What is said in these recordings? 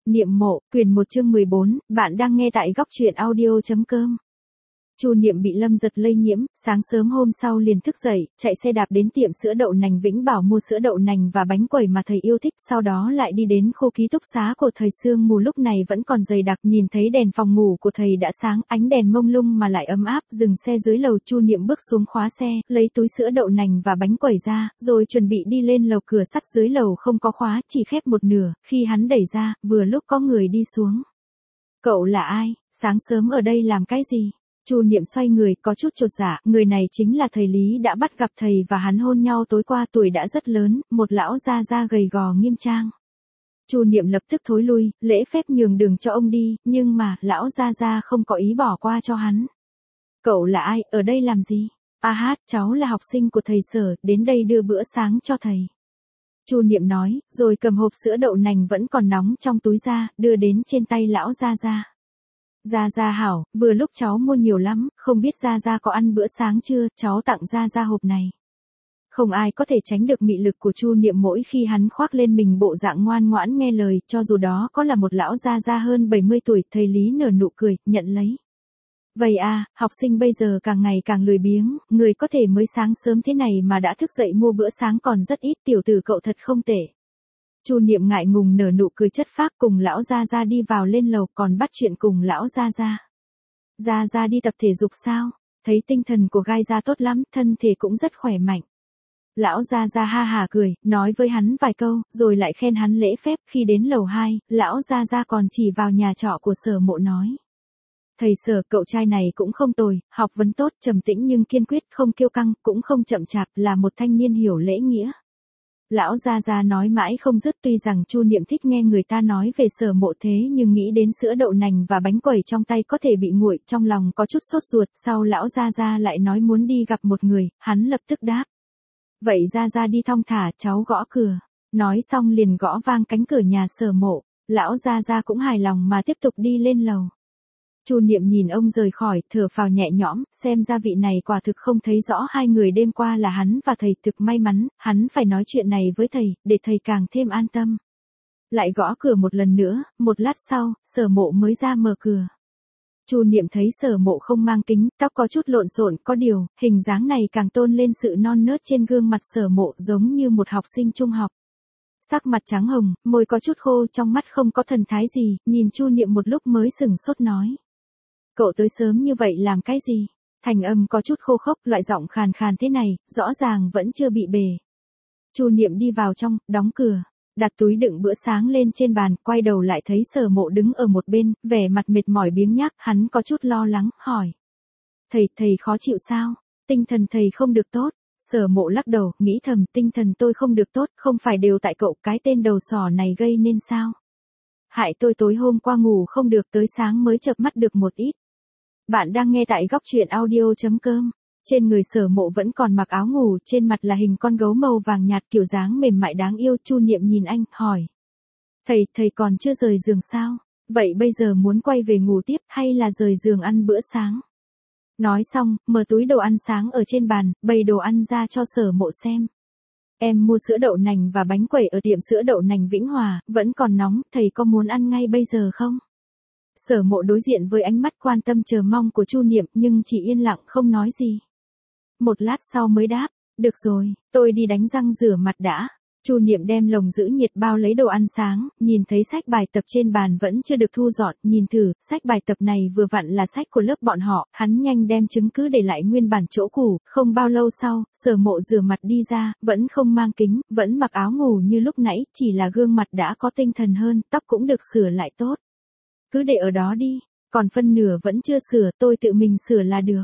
Niệm mộ, quyển 1 chương 14, bạn đang nghe tại góc truyện audio.com. Chu Niệm bị Lâm Giật lây nhiễm, sáng sớm hôm sau liền thức dậy, chạy xe đạp đến tiệm sữa đậu nành Vĩnh Bảo mua sữa đậu nành và bánh quẩy mà thầy yêu thích, sau đó lại đi đến khu ký túc xá của thầy. Sương mù lúc này vẫn còn dày đặc, nhìn thấy đèn phòng ngủ của thầy đã sáng, ánh đèn mông lung mà lại ấm áp. Dừng xe dưới lầu, Chu Niệm bước xuống khóa xe, lấy túi sữa đậu nành và bánh quẩy ra, rồi chuẩn bị đi lên lầu. Cửa sắt dưới lầu không có khóa, chỉ khép một nửa, khi hắn đẩy ra, vừa lúc có người đi xuống. Cậu là ai? Sáng sớm ở đây làm cái gì? Chu Niệm xoay người, có chút chột dạ, người này chính là thầy Lý đã bắt gặp thầy và hắn hôn nhau tối qua. Tuổi đã rất lớn, một lão già da gầy gò nghiêm trang. Chu Niệm lập tức thối lui, lễ phép nhường đường cho ông đi, nhưng mà, lão già không có ý bỏ qua cho hắn. Cậu là ai, ở đây làm gì? Cháu là học sinh của thầy Sở, đến đây đưa bữa sáng cho thầy. Chu Niệm nói, rồi cầm hộp sữa đậu nành vẫn còn nóng trong túi ra, đưa đến trên tay lão già. Gia hảo, vừa lúc cháu mua nhiều lắm, không biết Gia có ăn bữa sáng chưa, cháu tặng Gia hộp này. Không ai có thể tránh được mị lực của Chu Niệm mỗi khi hắn khoác lên mình bộ dạng ngoan ngoãn nghe lời, cho dù đó có là một lão Gia hơn 70 tuổi. Thầy Lý nở nụ cười, nhận lấy. Vậy học sinh bây giờ càng ngày càng lười biếng, người có thể mới sáng sớm thế này mà đã thức dậy mua bữa sáng còn rất ít, tiểu tử cậu thật không tệ. Chu Niệm ngại ngùng nở nụ cười chất phác, cùng lão Gia đi vào lên lầu, còn bắt chuyện cùng lão Gia. Gia đi tập thể dục sao? Thấy tinh thần của gai Gia tốt lắm, thân thể cũng rất khỏe mạnh. Lão Gia ha hà cười, nói với hắn vài câu, rồi lại khen hắn lễ phép. Khi đến lầu 2, lão Gia còn chỉ vào nhà trọ của Sở Mộ nói. Thầy Sở, cậu trai này cũng không tồi, học vấn tốt, trầm tĩnh nhưng kiên quyết, không kiêu căng, cũng không chậm chạp, là một thanh niên hiểu lễ nghĩa. Lão Gia nói mãi không dứt, tuy rằng Chu Niệm thích nghe người ta nói về Sở Mộ thế nhưng nghĩ đến sữa đậu nành và bánh quẩy trong tay có thể bị nguội, trong lòng có chút sốt ruột. Sau lão Gia lại nói muốn đi gặp một người, hắn lập tức đáp. Vậy Gia đi thong thả, cháu gõ cửa. Nói xong liền gõ vang cánh cửa nhà Sở Mộ, lão Gia cũng hài lòng mà tiếp tục đi lên lầu. Chu Niệm nhìn ông rời khỏi, thở phào nhẹ nhõm, xem ra vị này quả thực không thấy rõ hai người đêm qua là hắn và thầy. Thực may mắn, hắn phải nói chuyện này với thầy, để thầy càng thêm an tâm. Lại gõ cửa một lần nữa, một lát sau, Sở Mộ mới ra mở cửa. Chu Niệm thấy Sở Mộ không mang kính, tóc có chút lộn xộn, có điều, hình dáng này càng tôn lên sự non nớt trên gương mặt Sở Mộ, giống như một học sinh trung học. Sắc mặt trắng hồng, môi có chút khô, trong mắt không có thần thái gì, nhìn Chu Niệm một lúc mới sửng sốt nói. Cậu tới sớm như vậy làm cái gì? Thành âm có chút khô khốc, loại giọng khàn khàn thế này, rõ ràng vẫn chưa bị bề. Chu Niệm đi vào trong, đóng cửa, đặt túi đựng bữa sáng lên trên bàn, quay đầu lại thấy Sở Mộ đứng ở một bên, vẻ mặt mệt mỏi biếng nhác, hắn có chút lo lắng, hỏi. Thầy khó chịu sao? Tinh thần thầy không được tốt. Sở Mộ lắc đầu, nghĩ thầm, tinh thần tôi không được tốt, không phải đều tại cậu, cái tên đầu sỏ này gây nên sao? Hại tôi tối hôm qua ngủ không được, tới sáng mới chợp mắt được một ít. Bạn đang nghe tại góc truyện audio.com. Trên người Sở Mộ vẫn còn mặc áo ngủ, trên mặt là hình con gấu màu vàng nhạt, kiểu dáng mềm mại đáng yêu. Chu Niệm nhìn anh, hỏi. Thầy còn chưa rời giường sao? Vậy bây giờ muốn quay về ngủ tiếp, hay là rời giường ăn bữa sáng? Nói xong, mở túi đồ ăn sáng ở trên bàn, bày đồ ăn ra cho Sở Mộ xem. Em mua sữa đậu nành và bánh quẩy ở tiệm sữa đậu nành Vĩnh Hòa, vẫn còn nóng, thầy có muốn ăn ngay bây giờ không? Sở Mộ đối diện với ánh mắt quan tâm chờ mong của Chu Niệm, nhưng chỉ yên lặng không nói gì. Một lát sau mới đáp, được rồi, tôi đi đánh răng rửa mặt đã. Chu Niệm đem lồng giữ nhiệt bao lấy đồ ăn sáng, nhìn thấy sách bài tập trên bàn vẫn chưa được thu dọn, nhìn thử, sách bài tập này vừa vặn là sách của lớp bọn họ, hắn nhanh đem chứng cứ để lại nguyên bản chỗ cũ. Không bao lâu sau, Sở Mộ rửa mặt đi ra, vẫn không mang kính, vẫn mặc áo ngủ như lúc nãy, chỉ là gương mặt đã có tinh thần hơn, tóc cũng được sửa lại tốt. Cứ để ở đó đi, còn phân nửa vẫn chưa sửa, tôi tự mình sửa là được.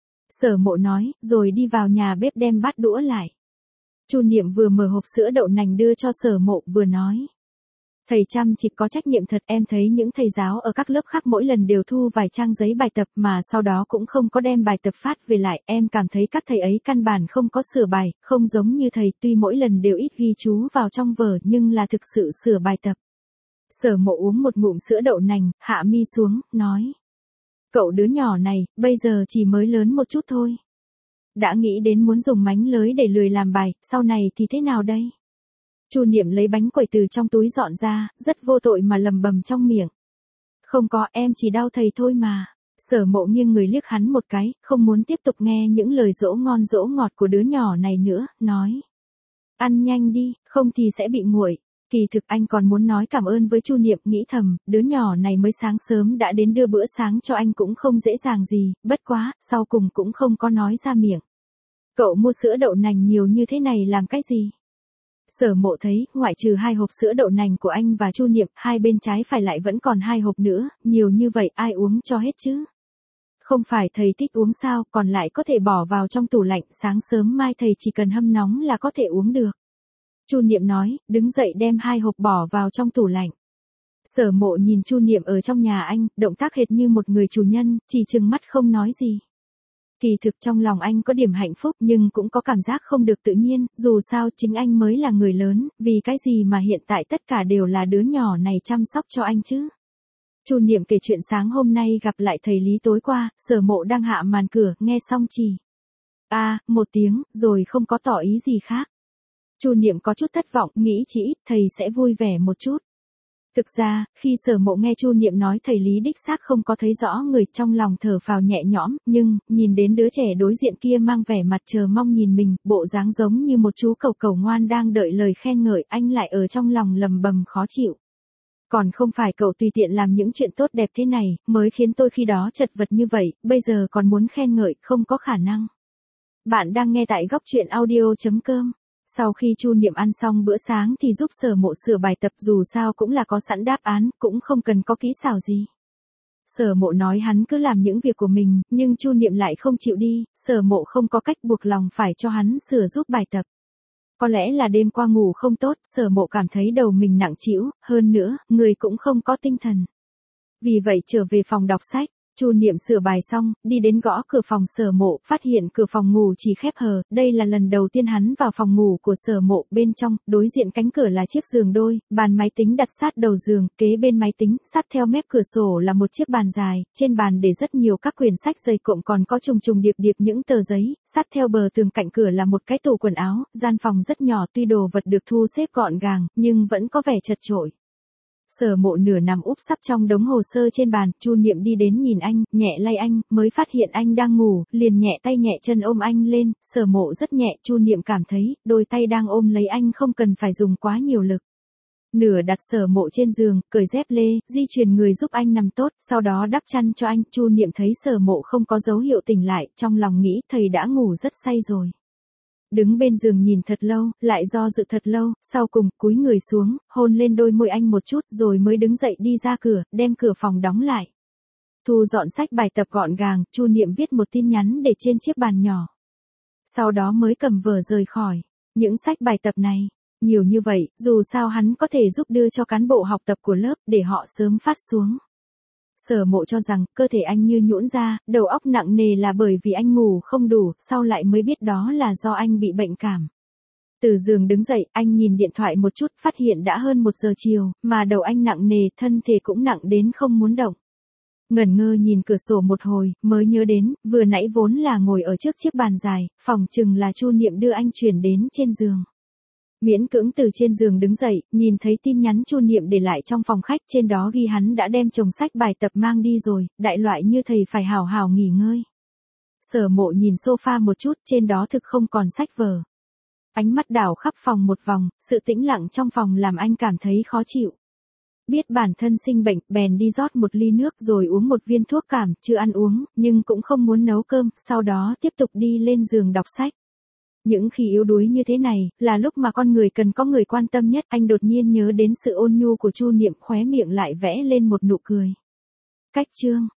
Sở Mộ nói, rồi đi vào nhà bếp đem bát đũa lại. Chu Niệm vừa mở hộp sữa đậu nành đưa cho Sở Mộ, vừa nói. Thầy chăm chỉ có trách nhiệm thật, em thấy những thầy giáo ở các lớp khác mỗi lần đều thu vài trang giấy bài tập mà sau đó cũng không có đem bài tập phát về lại, em cảm thấy các thầy ấy căn bản không có sửa bài, không giống như thầy, tuy mỗi lần đều ít ghi chú vào trong vở nhưng là thực sự sửa bài tập. Sở Mộ uống một ngụm sữa đậu nành, hạ mi xuống, nói. Cậu đứa nhỏ này, bây giờ chỉ mới lớn một chút thôi. Đã nghĩ đến muốn dùng mánh lới để lười làm bài, sau này thì thế nào đây? Chu Niệm lấy bánh quẩy từ trong túi dọn ra, rất vô tội mà lầm bầm trong miệng. Không có, em chỉ đau thầy thôi mà. Sở Mộ nghiêng người liếc hắn một cái, không muốn tiếp tục nghe những lời dỗ ngon dỗ ngọt của đứa nhỏ này nữa, nói. Ăn nhanh đi, không thì sẽ bị nguội. Kỳ thực anh còn muốn nói cảm ơn với Chu Niệm, nghĩ thầm, đứa nhỏ này mới sáng sớm đã đến đưa bữa sáng cho anh cũng không dễ dàng gì, bất quá, sau cùng cũng không có nói ra miệng. Cậu mua sữa đậu nành nhiều như thế này làm cái gì? Sở Mộ thấy, ngoại trừ 2 hộp sữa đậu nành của anh và Chu Niệm, hai bên trái phải lại vẫn còn 2 hộp nữa, nhiều như vậy ai uống cho hết chứ? Không phải thầy thích uống sao, còn lại có thể bỏ vào trong tủ lạnh, sáng sớm mai thầy chỉ cần hâm nóng là có thể uống được. Chu Niệm nói, đứng dậy đem 2 hộp bỏ vào trong tủ lạnh. Sở Mộ nhìn Chu Niệm ở trong nhà anh, động tác hệt như một người chủ nhân, chỉ trừng mắt không nói gì. Kỳ thực trong lòng anh có điểm hạnh phúc nhưng cũng có cảm giác không được tự nhiên, dù sao chính anh mới là người lớn, vì cái gì mà hiện tại tất cả đều là đứa nhỏ này chăm sóc cho anh chứ. Chu Niệm kể chuyện sáng hôm nay gặp lại thầy Lý tối qua, Sở Mộ đang hạ màn cửa, nghe xong chỉ. Một tiếng, rồi không có tỏ ý gì khác. Chu Niệm có chút thất vọng, nghĩ chỉ ít thầy sẽ vui vẻ một chút. Thực ra, khi Sở Mộ nghe Chu Niệm nói thầy Lý đích xác không có thấy rõ người, trong lòng thở phào nhẹ nhõm, nhưng, nhìn đến đứa trẻ đối diện kia mang vẻ mặt chờ mong nhìn mình, bộ dáng giống như một chú cẩu cẩu ngoan đang đợi lời khen ngợi, anh lại ở trong lòng lầm bầm khó chịu. Còn không phải cậu tùy tiện làm những chuyện tốt đẹp thế này, mới khiến tôi khi đó chật vật như vậy, bây giờ còn muốn khen ngợi, không có khả năng. Bạn đang nghe tại góc truyện audio.com. Sau khi Chu Niệm ăn xong bữa sáng thì giúp Sở Mộ sửa bài tập, dù sao cũng là có sẵn đáp án, cũng không cần có kỹ xảo gì. Sở Mộ nói hắn cứ làm những việc của mình, nhưng Chu Niệm lại không chịu đi, Sở Mộ không có cách buộc lòng phải cho hắn sửa giúp bài tập. Có lẽ là đêm qua ngủ không tốt, Sở Mộ cảm thấy đầu mình nặng trĩu, hơn nữa, người cũng không có tinh thần. Vì vậy trở về phòng đọc sách. Chu Niệm sửa bài xong, đi đến gõ cửa phòng Sở Mộ, phát hiện cửa phòng ngủ chỉ khép hờ, đây là lần đầu tiên hắn vào phòng ngủ của Sở Mộ, bên trong, đối diện cánh cửa là chiếc giường đôi, bàn máy tính đặt sát đầu giường, kế bên máy tính, sát theo mép cửa sổ là một chiếc bàn dài, trên bàn để rất nhiều các quyển sách dày cộm, còn có trùng trùng điệp điệp những tờ giấy, sát theo bờ tường cạnh cửa là một cái tủ quần áo, gian phòng rất nhỏ, tuy đồ vật được thu xếp gọn gàng, nhưng vẫn có vẻ chật chội. Sở Mộ nửa nằm úp sấp trong đống hồ sơ trên bàn, Chu Niệm đi đến nhìn anh, nhẹ lay anh, mới phát hiện anh đang ngủ, liền nhẹ tay nhẹ chân ôm anh lên, Sở Mộ rất nhẹ, Chu Niệm cảm thấy, đôi tay đang ôm lấy anh không cần phải dùng quá nhiều lực. Nửa đặt Sở Mộ trên giường, cởi dép lê, di chuyển người giúp anh nằm tốt, sau đó đắp chăn cho anh, Chu Niệm thấy Sở Mộ không có dấu hiệu tỉnh lại, trong lòng nghĩ thầy đã ngủ rất say rồi. Đứng bên giường nhìn thật lâu, lại do dự thật lâu, sau cùng, cúi người xuống, hôn lên đôi môi anh một chút, rồi mới đứng dậy đi ra cửa, đem cửa phòng đóng lại. Thu dọn sách bài tập gọn gàng, Chu Niệm viết một tin nhắn để trên chiếc bàn nhỏ. Sau đó mới cầm vở rời khỏi. Những sách bài tập này, nhiều như vậy, dù sao hắn có thể giúp đưa cho cán bộ học tập của lớp, để họ sớm phát xuống. Sở Mộ cho rằng, cơ thể anh như nhũn ra, đầu óc nặng nề là bởi vì anh ngủ không đủ, sau lại mới biết đó là do anh bị bệnh cảm. Từ giường đứng dậy, anh nhìn điện thoại một chút, phát hiện đã hơn 1 giờ chiều, mà đầu anh nặng nề, thân thể cũng nặng đến không muốn động. Ngẩn ngơ nhìn cửa sổ một hồi, mới nhớ đến, vừa nãy vốn là ngồi ở trước chiếc bàn dài, phòng chừng là Chu Niệm đưa anh chuyển đến trên giường. Miễn cưỡng từ trên giường đứng dậy, nhìn thấy tin nhắn Chu Niệm để lại trong phòng khách, trên đó ghi hắn đã đem chồng sách bài tập mang đi rồi, đại loại như thầy phải hào hào nghỉ ngơi. Sở Mộ nhìn sofa một chút, trên đó thực không còn sách vở. Ánh mắt đảo khắp phòng một vòng, sự tĩnh lặng trong phòng làm anh cảm thấy khó chịu. Biết bản thân sinh bệnh, bèn đi rót một ly nước rồi uống một viên thuốc cảm, chưa ăn uống, nhưng cũng không muốn nấu cơm, sau đó tiếp tục đi lên giường đọc sách. Những khi yếu đuối như thế này, là lúc mà con người cần có người quan tâm nhất, anh đột nhiên nhớ đến sự ôn nhu của Chu Niệm, khóe miệng lại vẽ lên một nụ cười. Cách chương